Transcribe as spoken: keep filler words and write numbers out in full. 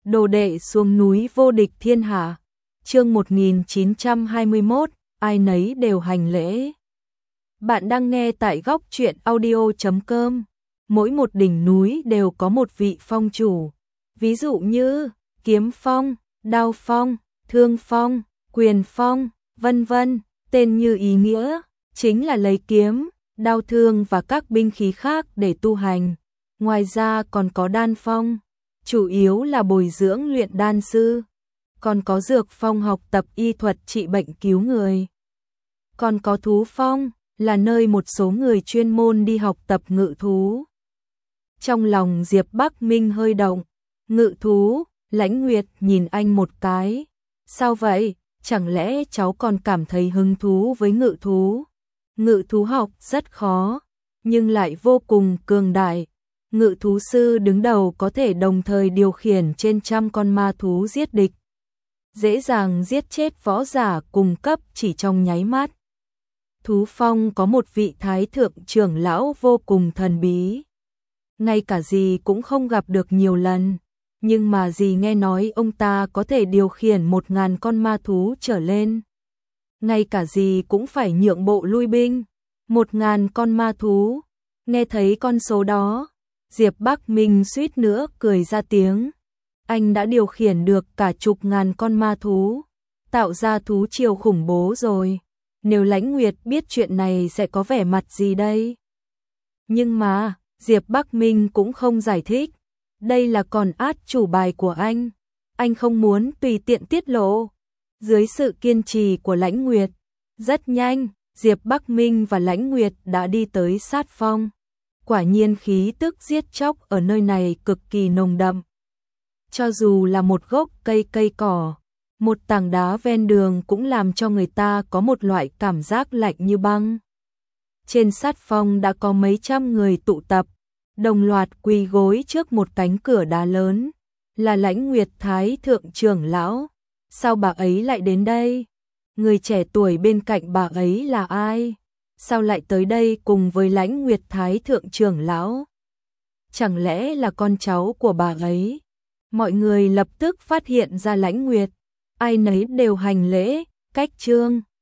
Đồ đệ xuống núi vô địch thiên hạ. Chương một nghìn chín trăm hai mươi mốt, ai nấy đều hành lễ. Bạn đang nghe tại góc truyện audio chấm com. Mỗi một đỉnh núi đều có một vị phong chủ. Ví dụ như kiếm phong, đao phong, thương phong, quyền phong, vân vân. Tên như ý nghĩa, chính là lấy kiếm, đao thương và các binh khí khác để tu hành. Ngoài ra còn có đan phong, chủ yếu là bồi dưỡng luyện đan sư. Còn có dược phong, học tập y thuật trị bệnh cứu người. Còn có thú phong, là nơi một số người chuyên môn đi học tập ngự thú. Trong lòng Diệp Bắc Minh hơi động. Ngự thú, Lãnh Nguyệt nhìn anh một cái. Sao vậy, chẳng lẽ cháu còn cảm thấy hứng thú với ngự thú? Ngự thú học rất khó, nhưng lại vô cùng cường đại. Ngự thú sư đứng đầu có thể đồng thời điều khiển trên trăm con ma thú giết địch. Dễ dàng giết chết võ giả cùng cấp chỉ trong nháy mắt. Thú phong có một vị thái thượng trưởng lão vô cùng thần bí. Ngay cả dì cũng không gặp được nhiều lần. Nhưng mà dì nghe nói ông ta có thể điều khiển một ngàn con ma thú trở lên. Ngay cả dì cũng phải nhượng bộ lui binh. Một ngàn con ma thú. Nghe thấy con số đó, Diệp Bắc Minh suýt nữa cười ra tiếng. Anh đã điều khiển được cả chục ngàn con ma thú, tạo ra thú triều khủng bố rồi. Nếu Lãnh Nguyệt biết chuyện này sẽ có vẻ mặt gì đây? Nhưng mà, Diệp Bắc Minh cũng không giải thích. Đây là con át chủ bài của anh. Anh không muốn tùy tiện tiết lộ. Dưới sự kiên trì của Lãnh Nguyệt, rất nhanh, Diệp Bắc Minh và Lãnh Nguyệt đã đi tới sát phong. Quả nhiên khí tức giết chóc ở nơi này cực kỳ nồng đậm. Cho dù là một gốc cây cây cỏ, một tảng đá ven đường cũng làm cho người ta có một loại cảm giác lạnh như băng. Trên sát phong đã có mấy trăm người tụ tập, đồng loạt quỳ gối trước một cánh cửa đá lớn. Là Lãnh Nguyệt thái thượng trưởng lão. Sao bà ấy lại đến đây? Người trẻ tuổi bên cạnh bà ấy là ai? Sao lại tới đây cùng với Lãnh Nguyệt thái thượng trưởng lão? Chẳng lẽ là con cháu của bà ấy? Mọi người lập tức phát hiện ra Lãnh Nguyệt, ai nấy đều hành lễ, cách trương.